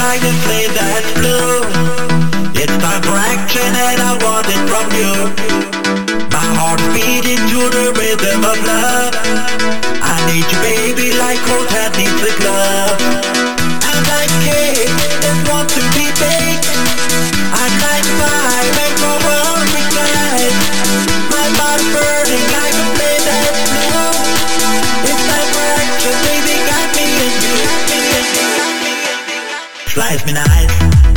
like a flame that's blue. It's time for action and I want it from you. My heart's beating to the rhythm of love. I need you baby like cold hat needs a glove. I'm like cake that wants to be baked. I'm like fire make my world ignite. My body's burning like a flame that's blue. It's time for action, baby, got me in you. Slice me nice.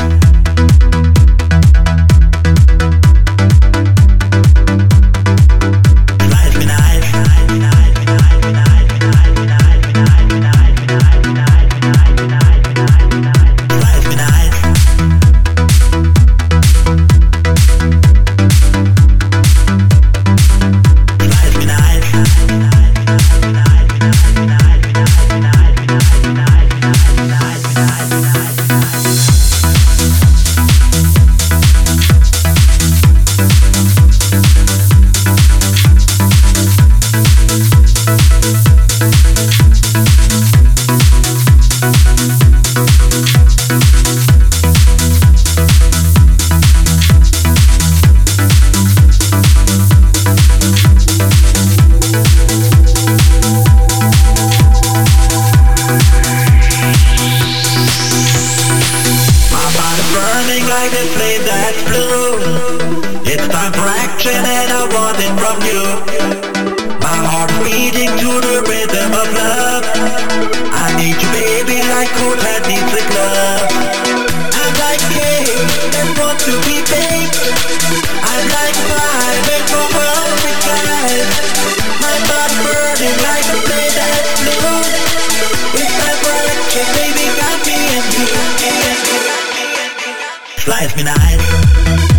Like a flame that's blue. It's time for action and I want it from you. My heart's beating to the rhythm of love. I need you baby like cold hat needs a glove. I'm like cake that wants to be baked. I'm like fire make my world ignite. My body burning like a flame that's blue. It's time for action, baby, got me and you. Slice me nice.